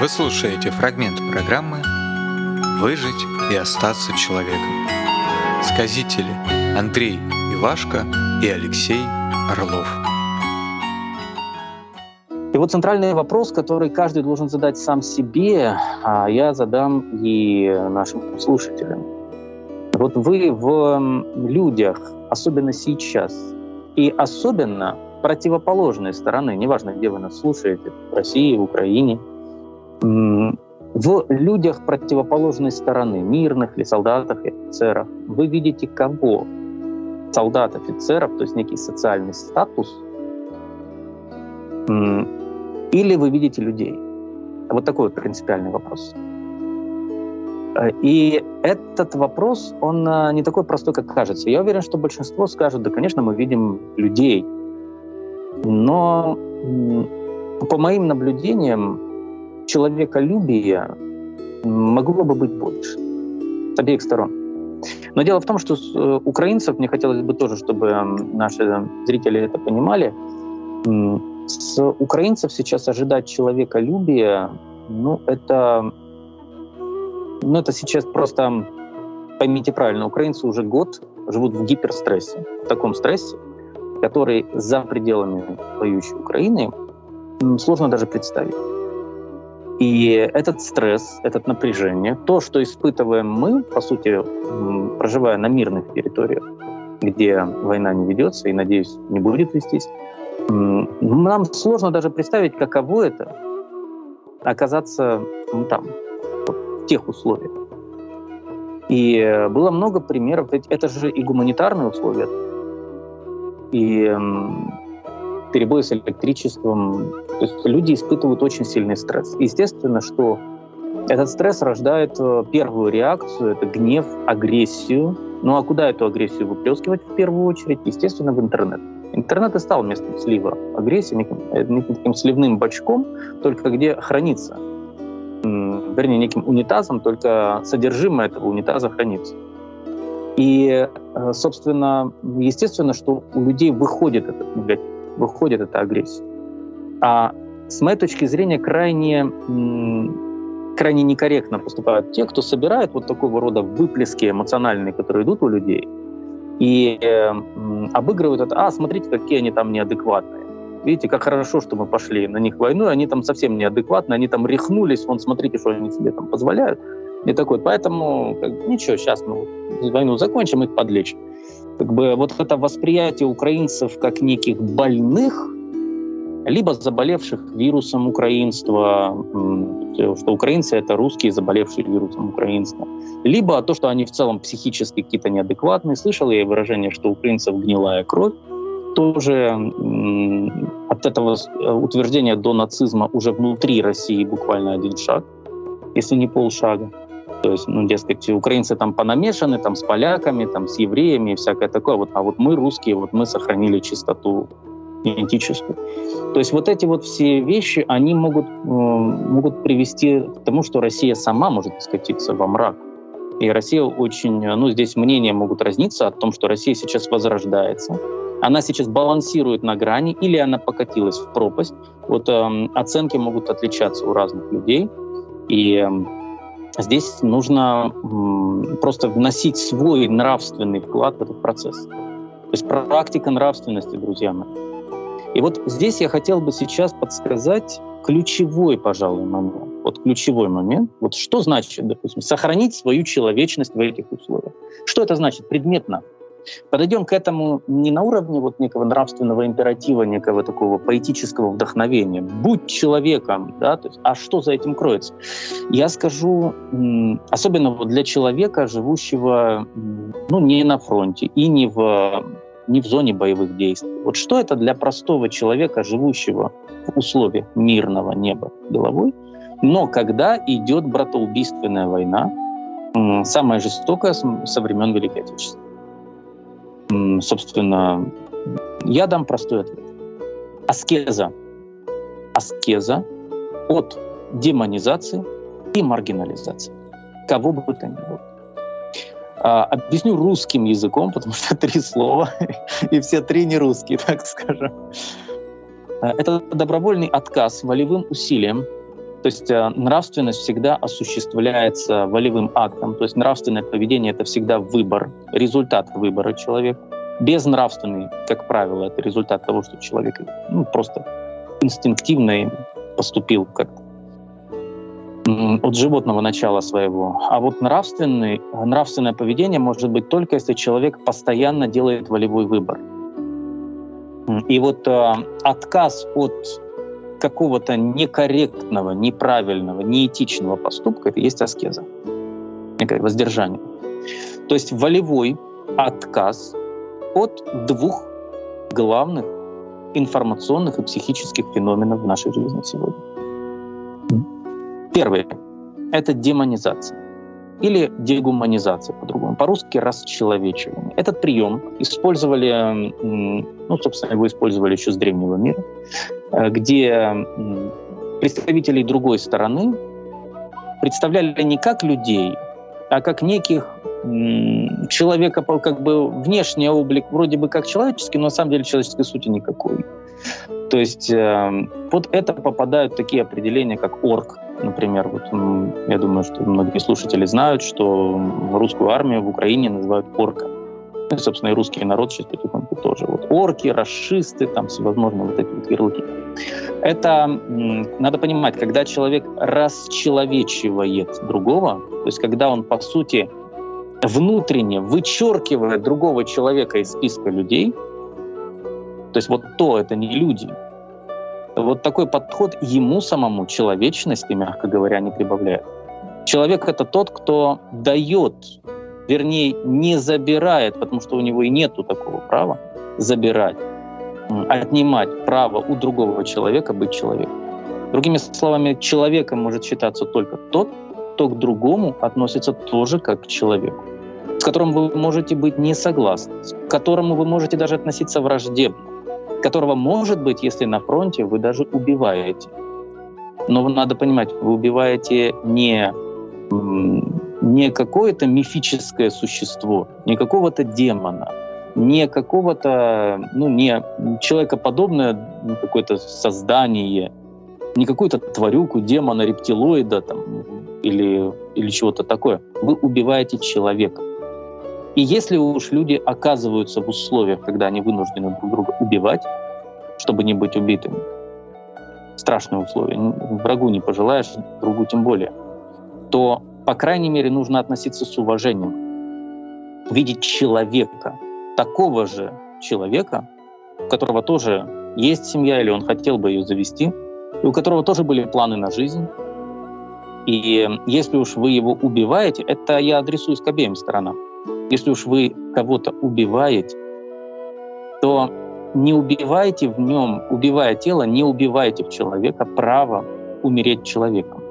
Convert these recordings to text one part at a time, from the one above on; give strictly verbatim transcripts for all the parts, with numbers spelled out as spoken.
Вы слушаете фрагмент программы «Выжить и остаться человеком». Сказители Андрей Ивашко и Алексей Орлов. И вот центральный вопрос, который каждый должен задать сам себе, а я задам и нашим слушателям. Вот вы в людях, особенно сейчас, и особенно противоположной стороны, неважно, где вы нас слушаете, в России, в Украине, в людях противоположной стороны, мирных ли, солдатах и офицерах, вы видите кого? Солдат, офицеров, то есть некий социальный статус, или вы видите людей? Вот такой вот принципиальный вопрос. И этот вопрос, он не такой простой, как кажется. Я уверен, что большинство скажут, да, конечно, мы видим людей. Но по моим наблюдениям, человеколюбия могло бы быть больше с обеих сторон. Но дело в том, что с украинцев, мне хотелось бы тоже, чтобы наши зрители это понимали, с украинцев сейчас ожидать человеколюбия, ну, это, ну, это сейчас просто, поймите правильно, украинцы уже год живут в гиперстрессе, в таком стрессе, который за пределами воюющей Украины сложно даже представить. И этот стресс, это напряжение, то, что испытываем мы, по сути, проживая на мирных территориях, где война не ведется и, надеюсь, не будет вестись, нам сложно даже представить, каково это оказаться ну, там, в тех условиях. И было много примеров. Это же и гуманитарные условия, и перебои с электричеством. То есть люди испытывают очень сильный стресс. Естественно, что этот стресс рождает первую реакцию, это гнев, агрессию. Ну а куда эту агрессию выплескивать в первую очередь? Естественно, в интернет. Интернет и стал местом слива агрессии, неким, неким таким сливным бачком, только где хранится, вернее, неким унитазом, только содержимое этого унитаза хранится. И, собственно, естественно, что у людей выходит этот негатив, выходит эта агрессия. А с моей точки зрения крайне, крайне некорректно поступают те, кто собирает вот такого рода выплески эмоциональные, которые идут у людей, и э, обыгрывают это. А, смотрите, какие они там неадекватные. Видите, как хорошо, что мы пошли на них войну, они там совсем неадекватные, они там рехнулись, вон, смотрите, что они себе там позволяют. И такой, поэтому, как, ничего, сейчас мы войну закончим, их подлечим. Как бы вот это восприятие украинцев как неких больных, либо заболевших вирусом украинства, что украинцы — это русские, заболевшие вирусом украинства, либо то, что они в целом психически какие-то неадекватные. Слышал я выражение, что у украинцев гнилая кровь. Тоже от этого утверждения до нацизма уже внутри России буквально один шаг, если не полшага. То есть, ну, дескать, украинцы там понамешаны, там, с поляками, там, с евреями и всякое такое. Вот, а вот мы, русские, вот мы сохранили чистоту генетическую. То есть вот эти вот все вещи, они могут, э, могут привести к тому, что Россия сама может скатиться во мрак. И Россия очень... Ну, здесь мнения могут разниться о том, что Россия сейчас возрождается. Она сейчас балансирует на грани, или она покатилась в пропасть. Вот э, оценки могут отличаться у разных людей. И э, здесь нужно э, просто вносить свой нравственный вклад в этот процесс. То есть практика нравственности, друзья мои. И вот здесь я хотел бы сейчас подсказать ключевой, пожалуй, момент. Вот ключевой момент. Вот что значит, допустим, сохранить свою человечность в этих условиях? Что это значит предметно? Подойдем к этому не на уровне вот некого нравственного императива, некого такого поэтического вдохновения. Будь человеком, да, то есть, а что за этим кроется? Я скажу, особенно вот для человека, живущего ну, не на фронте и не в, не в зоне боевых действий. Вот что это для простого человека, живущего в условиях мирного неба головой, но когда идет братоубийственная война, самая жестокая со времен Великой Отечественной? Собственно, я дам простой ответ. Аскеза. Аскеза от демонизации и маргинализации. Кого бы то ни было. А, объясню русским языком, потому что три слова, и все три не русские, так скажем. Это добровольный отказ волевым усилием То есть э, нравственность всегда осуществляется волевым актом. То есть нравственное поведение — это всегда выбор, результат выбора человека. Безнравственный, как правило, это результат того, что человек ну, просто инстинктивно поступил как-то от животного начала своего. А вот нравственный, нравственное поведение может быть только если человек постоянно делает волевой выбор. И вот э, отказ от какого-то некорректного, неправильного, неэтичного поступка — это и есть аскеза, некое воздержание. То есть волевой отказ от двух главных информационных и психических феноменов в нашей жизни сегодня. Первый — это демонизация или дегуманизация по-другому, по-русски расчеловечивание. Этот прием использовали, ну, собственно, его использовали еще с древнего мира, где представителей другой стороны представляли не как людей, а как неких человека, как бы внешний облик вроде бы как человеческий, но на самом деле человеческой сути никакой. То есть э, под это попадают такие определения, как орк, например. Вот, я думаю, что многие слушатели знают, что русскую армию в Украине называют орка. Ну, и, собственно, и русский народ сейчас потихоньку тоже. Вот орки, расшисты, там всевозможные вот эти вот ярлыки. Это, надо понимать, когда человек расчеловечивает другого, то есть когда он, по сути, внутренне вычеркивает другого человека из списка людей, то есть вот то, это не люди. Вот такой подход ему самому человечности, мягко говоря, не прибавляет. Человек — это тот, кто дает, вернее, не забирает, потому что у него и нету такого права забирать, отнимать право у другого человека быть человеком. Другими словами, человеком может считаться только тот, кто к другому относится тоже как к человеку, с которым вы можете быть не согласны, к которому вы можете даже относиться враждебно, которого, может быть, если на фронте, вы даже убиваете. Но надо понимать, вы убиваете не, не какое-то мифическое существо, не какого-то демона, не какого-то, ну, не человекоподобное какое-то создание, не какую-то тварюку, демона, рептилоида там, или, или чего-то такое. Вы убиваете человека. И если уж люди оказываются в условиях, когда они вынуждены друг друга убивать, чтобы не быть убитыми, страшные условия, врагу не пожелаешь, другу тем более, то, по крайней мере, нужно относиться с уважением, видеть человека, такого же человека, у которого тоже есть семья или он хотел бы ее завести, и у которого тоже были планы на жизнь. И если уж вы его убиваете, это я адресуюсь к обеим сторонам. Если уж вы кого-то убиваете, то не убивайте в нем, убивая тело, не убивайте в человека право умереть человеком.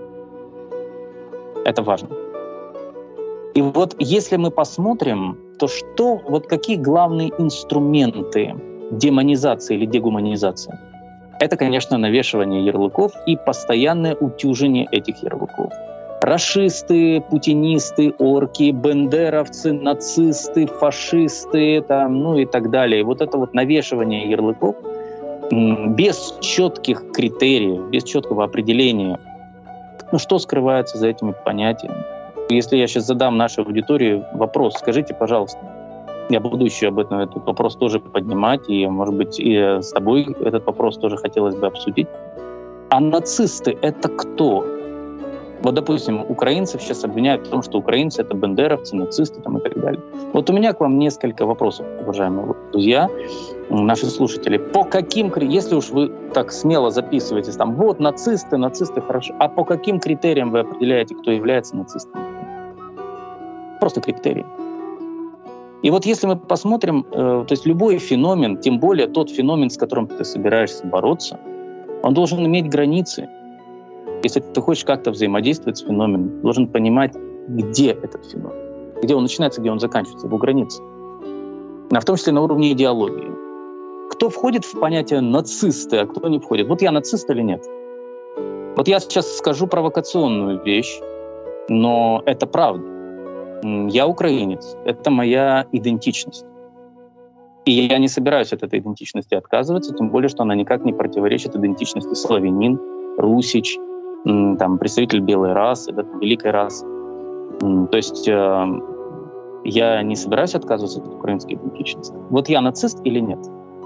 Это важно. И вот если мы посмотрим, то что, вот какие главные инструменты демонизации или дегуманизации? Это, конечно, навешивание ярлыков и постоянное утюжение этих ярлыков. Рашисты, путинисты, орки, бендеровцы, нацисты, фашисты, там, ну и так далее. Вот это вот навешивание ярлыков без четких критериев, без четкого определения, ну что скрывается за этими понятиями. Если я сейчас задам нашей аудитории вопрос, скажите, пожалуйста, я буду еще об этом этот вопрос тоже поднимать, и, может быть, и с тобой этот вопрос тоже хотелось бы обсудить. А нацисты — это кто? Вот, допустим, украинцев сейчас обвиняют в том, что украинцы — это бендеровцы, нацисты там, и так далее. Вот у меня к вам несколько вопросов, уважаемые друзья, наши слушатели. По каким, если уж вы так смело записываетесь, там, вот, нацисты, нацисты, хорошо, а по каким критериям вы определяете, кто является нацистом? Просто критерии. И вот если мы посмотрим, э, то есть любой феномен, тем более тот феномен, с которым ты собираешься бороться, он должен иметь границы. Если ты хочешь как-то взаимодействовать с феноменом, должен понимать, где этот феномен, где он начинается, где он заканчивается, его границы. А в том числе на уровне идеологии. Кто входит в понятие нацисты, а кто не входит? Вот я нацист или нет? Вот я сейчас скажу провокационную вещь, но это правда. Я украинец, это моя идентичность. И я не собираюсь от этой идентичности отказываться, тем более, что она никак не противоречит идентичности славянин, русич, там, представитель белой расы, да, великой расы. То есть я не собираюсь отказываться от украинской идентичности. Вот я нацист или нет?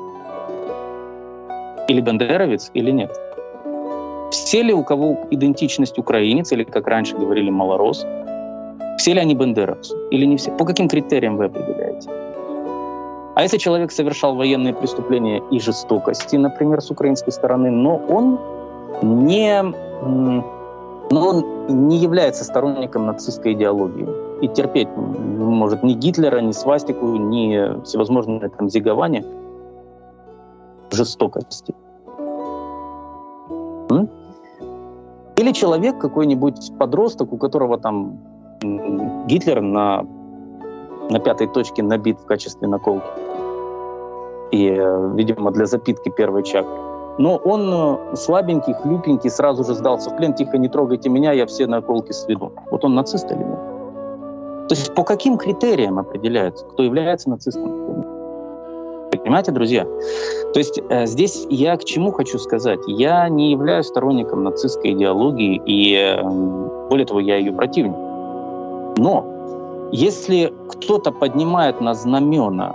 Или бандеровец или нет? Все ли у кого идентичность украинец, или, как раньше говорили, малорос, все ли они бандеровцы или не все? По каким критериям вы определяете? А если человек совершал военные преступления и жестокости, например, с украинской стороны, но он не, но он не является сторонником нацистской идеологии и терпеть не может ни Гитлера, ни свастику, ни всевозможные там зигования, жестокости. М? Или человек, какой-нибудь подросток, у которого там Гитлер на, на пятой точке набит в качестве наколки. И, видимо, для запитки первой чакры. Но он слабенький, хлюпенький, сразу же сдался в плен. Тихо, не трогайте меня, я все наколки сведу. Вот он нацист или нет? То есть по каким критериям определяется, кто является нацистом? Понимаете, друзья? То есть э, здесь я к чему хочу сказать? Я не являюсь сторонником нацистской идеологии, и э, более того, я ее противник. Но если кто-то поднимает на знамена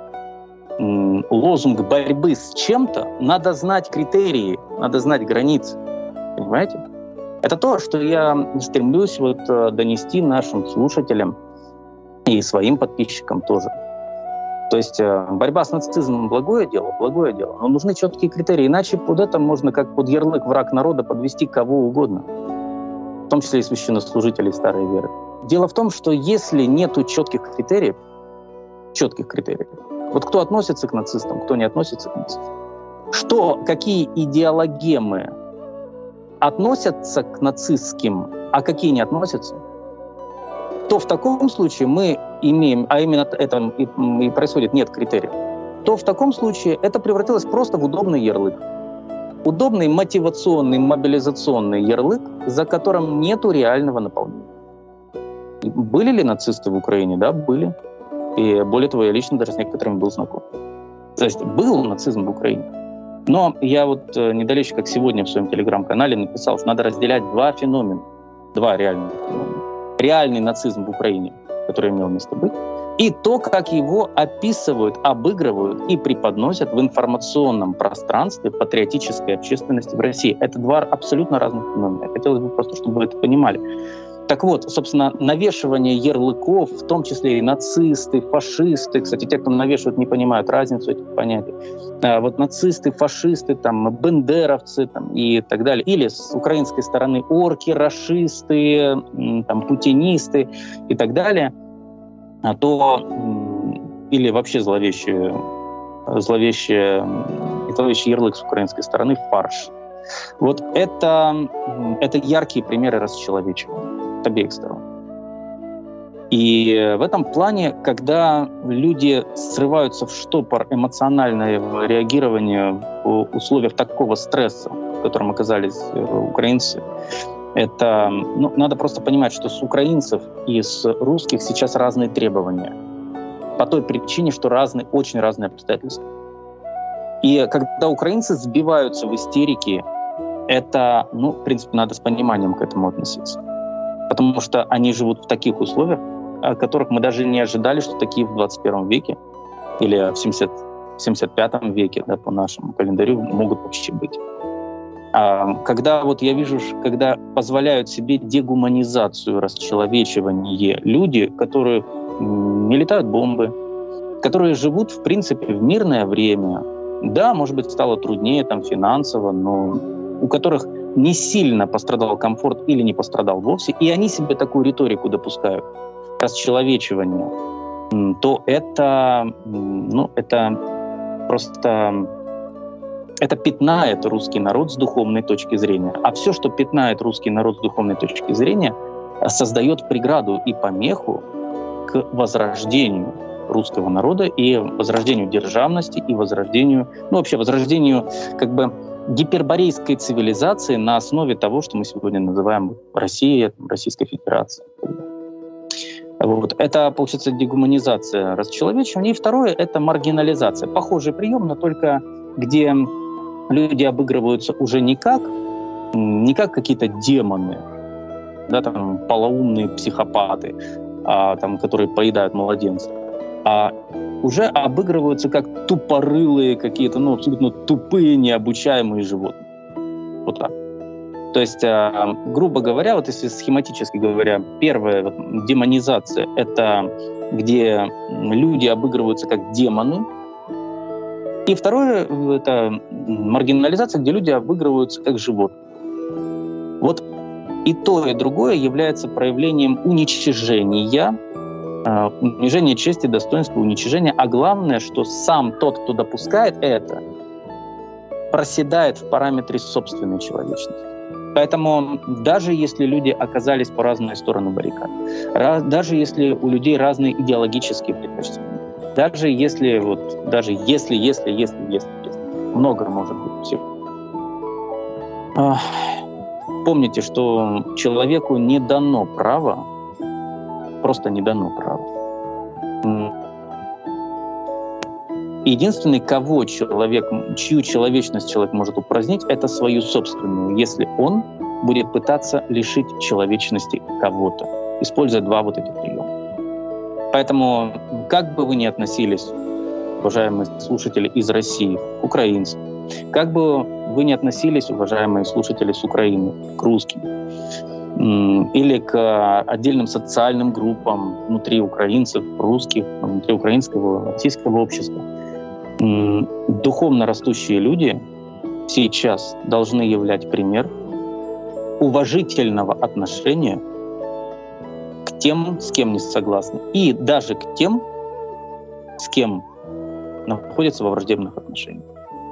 м, лозунг борьбы с чем-то, надо знать критерии, надо знать границы. Понимаете? Это то, что я стремлюсь вот, донести нашим слушателям и своим подписчикам тоже. То есть борьба с нацизмом — благое дело, благое дело, но нужны четкие критерии, иначе под это можно как под ярлык «враг народа» подвести кого угодно, в том числе и священнослужителей старой веры. Дело в том, что если нету четких критериев, четких критериев, вот кто относится к нацистам, кто не относится к нацистам, что, какие идеологемы относятся к нацистским, а какие не относятся, то в таком случае мы имеем, а именно это и происходит, нет критериев, то в таком случае это превратилось просто в удобный ярлык. Удобный мотивационный, мобилизационный ярлык, за которым нету реального наполнения. Были ли нацисты в Украине? Да, были. И более того, я лично даже с некоторыми был знаком. То есть был нацизм в Украине. Но я вот недалече, как сегодня в своем телеграм-канале написал, что надо разделять два феномена, два реальных феномена. Реальный нацизм в Украине, который имел место быть, и то, как его описывают, обыгрывают и преподносят в информационном пространстве патриотической общественности в России. Это два абсолютно разных феномена. Хотелось бы просто, чтобы вы это понимали. Так вот, собственно, навешивание ярлыков, в том числе и нацисты, фашисты, кстати, те, кто навешивают, не понимают разницу этих понятий. А вот нацисты, фашисты, там, бендеровцы там, и так далее. Или с украинской стороны орки, рашисты, там, путинисты и так далее. А то, или вообще зловещий, зловещий, зловещий ярлык с украинской стороны фарш. Вот это, это яркие примеры расчеловечивания с обеих сторон. И в этом плане, когда люди срываются в штопор эмоционального реагирования в условиях такого стресса, в котором оказались украинцы, это, ну, надо просто понимать, что с украинцев и с русских сейчас разные требования. По той причине, что разные, очень разные обстоятельства. И когда украинцы сбиваются в истерике, это, ну, в принципе, надо с пониманием к этому относиться. Потому что они живут в таких условиях, о которых мы даже не ожидали, что такие в двадцать первом веке или в семьдесят пятом веке, да, по нашему календарю, могут вообще быть. А когда вот я вижу, когда позволяют себе дегуманизацию, расчеловечивание люди, которые не летают бомбы, которые живут, в принципе, в мирное время, да, может быть, стало труднее там финансово, но у которых не сильно пострадал комфорт или не пострадал вовсе, и они себе такую риторику допускают, расчеловечивание, то это, ну, это просто... Это пятнает русский народ с духовной точки зрения. А все, что пятнает русский народ с духовной точки зрения, создает преграду и помеху к возрождению русского народа и возрождению державности, и возрождению, ну вообще возрождению как бы гиперборейской цивилизации на основе того, что мы сегодня называем Россией, Российской Федерацией. Вот. Это, получается, дегуманизация, расчеловечивание. И второе — это маргинализация. Похожий прием, но только где люди обыгрываются уже не как не как какие-то демоны, да, там, полоумные психопаты, а, там, которые поедают младенцев, а уже обыгрываются как тупорылые какие-то, ну, абсолютно тупые, необучаемые животные. Вот так. То есть, а, грубо говоря, вот если схематически говоря, первая вот, демонизация — это где люди обыгрываются как демоны, и второе — это маргинализация, где люди обыгрываются как животные. Вот и то, и другое является проявлением уничижения, унижения чести, достоинства, уничижения. А главное, что сам тот, кто допускает это, проседает в параметре собственной человечности. Поэтому даже если люди оказались по разные стороны баррикад, даже если у людей разные идеологические предпочтения, даже если, вот, даже если, если, если, если, если, много может быть всего. Помните, что человеку не дано право, просто не дано право. Единственный, кого человек, чью человечность человек может упразднить, это свою собственную, если он будет пытаться лишить человечности кого-то, используя два вот этих приема. Поэтому, как бы вы ни относились, уважаемые слушатели из России, украинцы, как бы вы ни относились, уважаемые слушатели с Украины, к русским, или к отдельным социальным группам внутри украинцев, русских, внутри украинского, российского общества, духовно растущие люди сейчас должны являть пример уважительного отношения к тем, с кем не согласны, и даже к тем, с кем находятся во враждебных отношениях.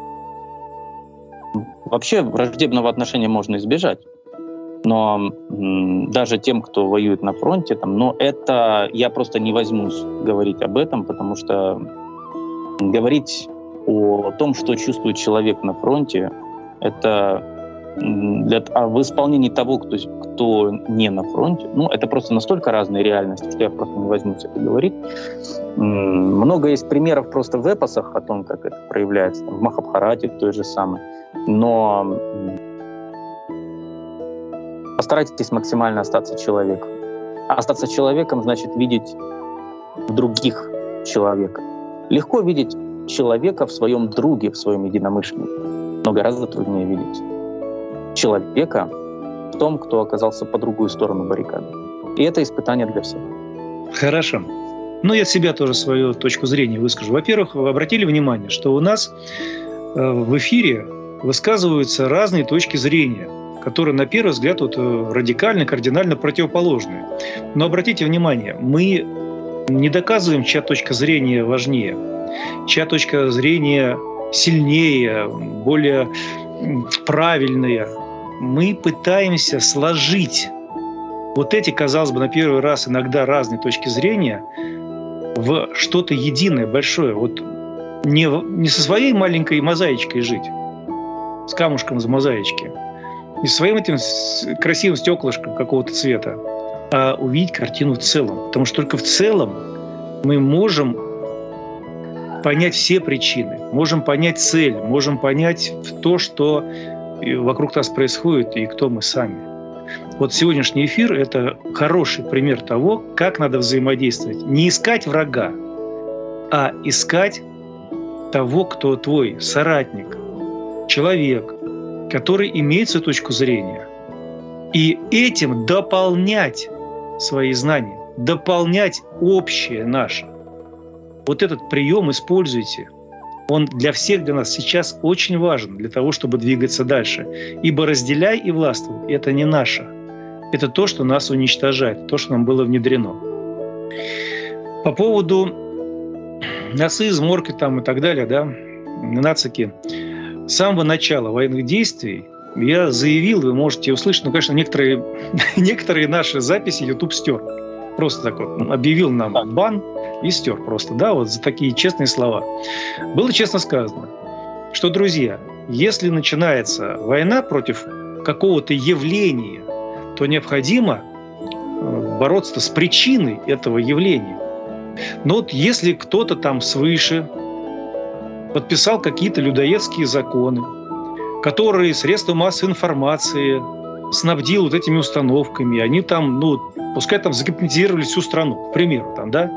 Вообще враждебного отношения можно избежать, но м, даже тем, кто воюет на фронте, там, но это я просто не возьмусь говорить об этом, потому что говорить о том, что чувствует человек на фронте, это для, а в исполнении того, кто, кто не на фронте, ну, это просто настолько разные реальности, что я просто не возьмусь это говорить. Много есть примеров просто в эпосах о том, как это проявляется, там, в Махабхарате той же самой. Но постарайтесь максимально остаться человеком. А остаться человеком значит видеть в других человека. Легко видеть человека в своем друге, в своем единомышленнике, но гораздо труднее видеть человека в том, кто оказался по другую сторону баррикады. И это испытание для всех. Хорошо. Ну, я себя тоже свою точку зрения выскажу. Во-первых, вы обратили внимание, что у нас э, в эфире высказываются разные точки зрения, которые, на первый взгляд, вот, радикально, кардинально противоположные. Но обратите внимание, мы не доказываем, чья точка зрения важнее, чья точка зрения сильнее, более правильная. Мы пытаемся сложить вот эти, казалось бы, на первый раз иногда разные точки зрения в что-то единое, большое. Вот не, не со своей маленькой мозаичкой жить, с камушком из мозаички, не со своим этим красивым стеклышком какого-то цвета, а увидеть картину в целом. Потому что только в целом мы можем понять все причины, можем понять цель, можем понять то, что вокруг нас происходит и кто мы сами. Вот сегодняшний эфир – это хороший пример того, как надо взаимодействовать. Не искать врага, а искать того, кто твой соратник, человек, который имеет свою точку зрения. И этим дополнять свои знания, дополнять общее наше. Вот этот прием используйте. Он для всех, для нас сейчас очень важен для того, чтобы двигаться дальше. Ибо разделяй и властвуй – это не наше. Это то, что нас уничтожает, то, что нам было внедрено. По поводу нацизм, морки там и так далее, да, нацики. С самого начала военных действий я заявил, вы можете услышать, ну, конечно, некоторые, некоторые наши записи YouTube стер. Просто так вот объявил нам бан и стер просто, да, вот за такие честные слова. Было честно сказано, что, друзья, если начинается война против какого-то явления, то необходимо бороться с причиной этого явления. Но вот если кто-то там свыше подписал какие-то людоедские законы, который средства массовой информации снабдил вот этими установками. Они там, ну, пускай там загипнотизировали всю страну, к примеру, там, да.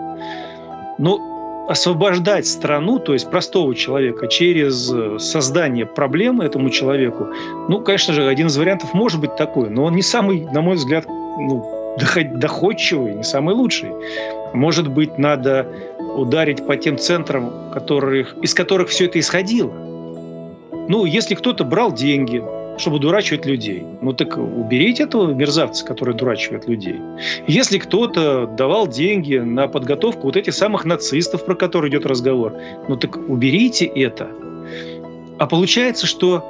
Но освобождать страну, то есть простого человека, через создание проблемы этому человеку, ну, конечно же, один из вариантов может быть такой, но он не самый, на мой взгляд, ну, доходчивый, не самый лучший. Может быть, надо ударить по тем центрам, которых, из которых все это исходило. Ну, если кто-то брал деньги, чтобы дурачивать людей, ну так уберите этого мерзавца, который дурачивает людей. Если кто-то давал деньги на подготовку вот этих самых нацистов, про которые идет разговор, ну так уберите это. А получается, что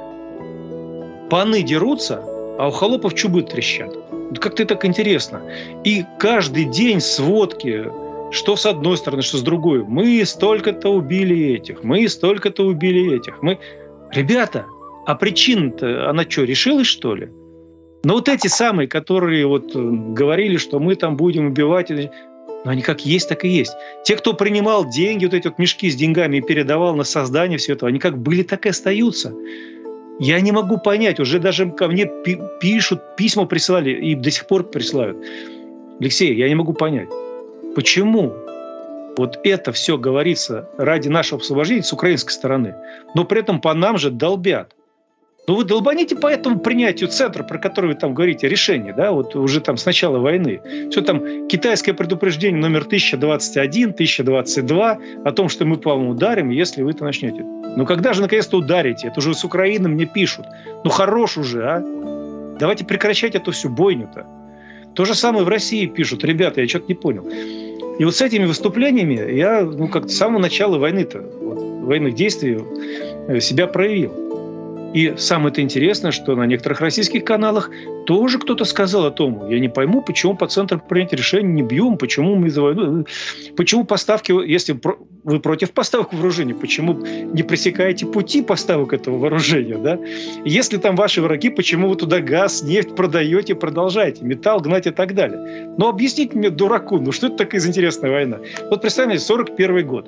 паны дерутся, а у холопов чубы трещат. Как-то так интересно. И каждый день сводки, что с одной стороны, что с другой. Мы столько-то убили этих, мы столько-то убили этих. Мы... Ребята, а причина-то, она что, решилась, что ли? Но вот эти самые, которые вот говорили, что мы там будем убивать, ну, они как есть, так и есть. Те, кто принимал деньги, вот эти вот мешки с деньгами и передавал на создание всего этого, они как были, так и остаются. Я не могу понять, уже даже ко мне пишут, письма присылали и до сих пор присылают. Алексей, я не могу понять, почему вот это все говорится ради нашего освобождения с украинской стороны, но при этом по нам же долбят. Ну вы долбаните по этому принятию центра, про который вы там говорите, решение, да, вот уже там с начала войны. Все там китайское предупреждение номер тысяча двадцать один, тысяча двадцать два о том, что мы по вам ударим, если вы это начнете. Ну когда же наконец-то ударите? Это уже с Украины мне пишут. Ну хорош уже, а? Давайте прекращать эту всю бойню-то. То же самое в России пишут. Ребята, я что-то не понял. И вот с этими выступлениями я, ну, как с самого начала войны-то, вот, военных действий себя проявил. И самое-то интересное, что на некоторых российских каналах тоже кто-то сказал о том, я не пойму, почему по центру принятия решения не бьем, почему мы за войну, почему поставки, если вы против поставок вооружения, почему не пресекаете пути поставок этого вооружения, да? Если там ваши враги, почему вы туда газ, нефть продаете, продолжаете, металл гнать и так далее. Но объясните мне, дураку, ну что это такая интересная война? Вот представьте, сорок первый год.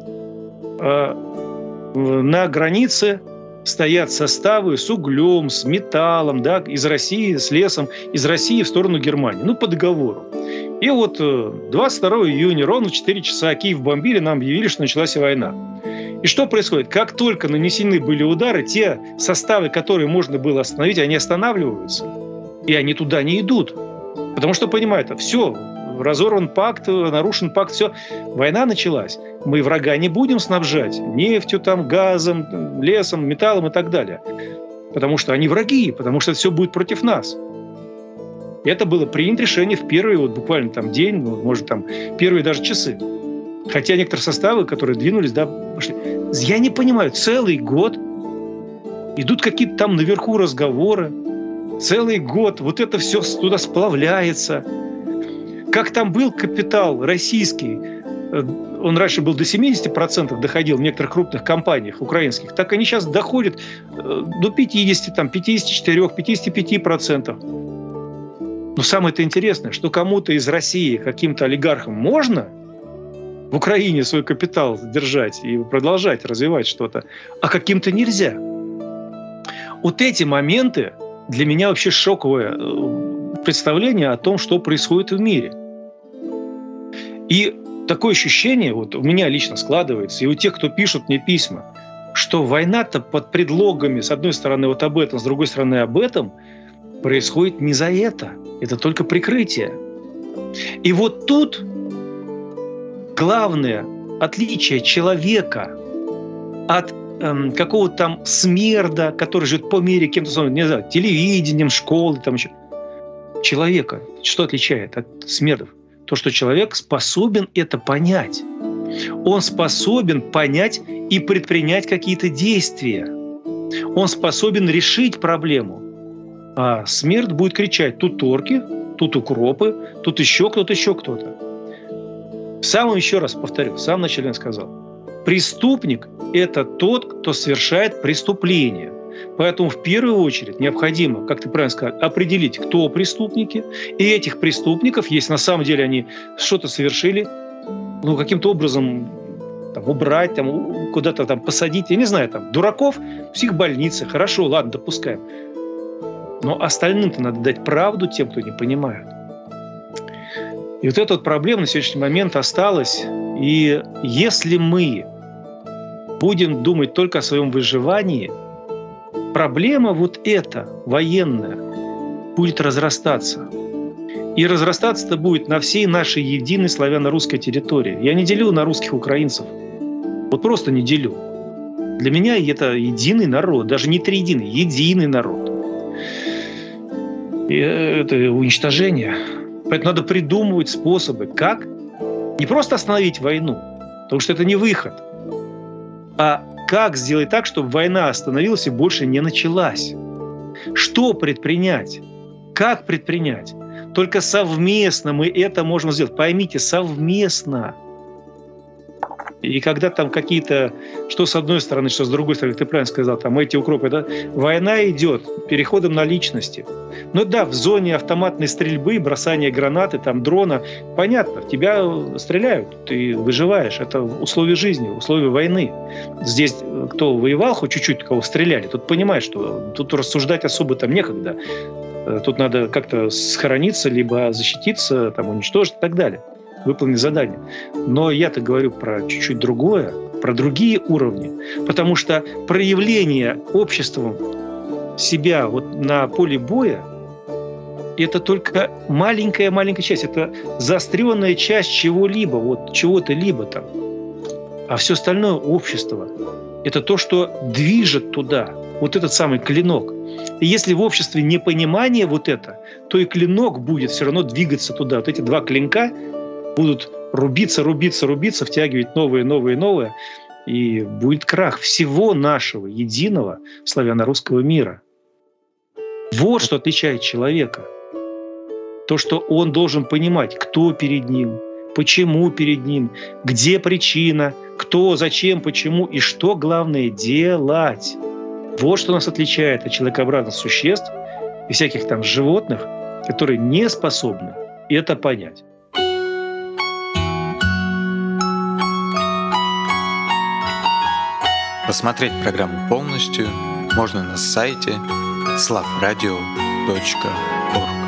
На границе стоят составы с углем, с металлом, да, из России, с лесом, из России в сторону Германии, ну, по договору. И вот двадцать второго июня, ровно в четыре часа, Киев бомбили, нам объявили, что началась война. И что происходит? Как только нанесены были удары, те составы, которые можно было остановить, они останавливаются, и они туда не идут. Потому что понимают, все, разорван пакт, нарушен пакт, все, война началась. Мы врага не будем снабжать нефтью, там, газом, лесом, металлом и так далее. Потому что они враги, потому что все будет против нас. И это было принято решение в первый, вот буквально там день, ну, может, там, первые даже часы. Хотя некоторые составы, которые двинулись, да, пошли. Я не понимаю, целый год идут какие-то там наверху разговоры, целый год вот это все туда сплавляется. Как там был капитал российский, он раньше был до семидесяти процентов доходил в некоторых крупных компаниях украинских, так они сейчас доходят до пятидесяти, там, пятидесяти четырёх, пятидесяти пяти процентов. Но самое-то интересное, что кому-то из России, каким-то олигархам можно в Украине свой капитал держать и продолжать развивать что-то, а каким-то нельзя. Вот эти моменты для меня вообще шоковое представление о том, что происходит в мире. И такое ощущение вот у меня лично складывается, и у тех, кто пишут мне письма, что война-то под предлогами, с одной стороны, вот об этом, с другой стороны, об этом, происходит не за это. Это только прикрытие. И вот тут главное отличие человека от эм, какого-то там смерда, который живет по мире кем-то, не знаю, телевидением, школой, там еще. Человека что отличает от смердов? То, что человек способен это понять. Он способен понять и предпринять какие-то действия. Он способен решить проблему. А смерть будет кричать: тут орки, тут укропы, тут еще кто-то, еще кто-то. В самом, еще раз повторю, в самом начале я сказал, преступник – это тот, кто совершает преступление. Поэтому в первую очередь необходимо, как ты правильно сказал, определить, кто преступники. И этих преступников, если на самом деле они что-то совершили, ну, каким-то образом там, убрать, там, куда-то там посадить, я не знаю, там, дураков в психбольнице, хорошо, ладно, допускаем. Но остальным-то надо дать правду тем, кто не понимает. И вот эта вот проблема на сегодняшний момент осталась. И если мы будем думать только о своем выживании, проблема вот эта, военная, будет разрастаться. И разрастаться-то будет на всей нашей единой славяно-русской территории. Я не делю на русских украинцев. Вот просто не делю. Для меня это единый народ, даже не триединый, единый народ. И это уничтожение. Поэтому надо придумывать способы, как не просто остановить войну, потому что это не выход, а как сделать так, чтобы война остановилась и больше не началась. Что предпринять? Как предпринять? Только совместно мы это можем сделать. Поймите, совместно. И когда там какие-то, что с одной стороны, что с другой стороны, ты правильно сказал, там эти укропы, да, война идет переходом на личности. Ну да, в зоне автоматной стрельбы, бросания гранаты, там дрона, понятно, в тебя стреляют, ты выживаешь, это условия жизни, условия войны. Здесь кто воевал, хоть чуть-чуть кого стреляли, тут понимает, что тут рассуждать особо там некогда. Тут надо как-то схорониться, либо защититься, там, уничтожить и так далее. Выполнить задание. Но я-то говорю про чуть-чуть другое, про другие уровни. Потому что проявление обществом себя вот на поле боя – это только маленькая-маленькая часть. Это заостренная часть чего-либо, вот чего-то либо там. А все остальное общество – это то, что движет туда. Вот этот самый клинок. И если в обществе непонимание вот это, то и клинок будет все равно двигаться туда. Вот эти два клинка будут рубиться, рубиться, рубиться, втягивать новые, новые, новые. И будет крах всего нашего единого славяно-русского мира. Вот что отличает человека. То, что он должен понимать, кто перед ним, почему перед ним, где причина, кто, зачем, почему и что главное делать. Вот что нас отличает от человекообразных существ и всяких там животных, которые не способны это понять. Посмотреть программу полностью можно на сайте славрадио точка орг.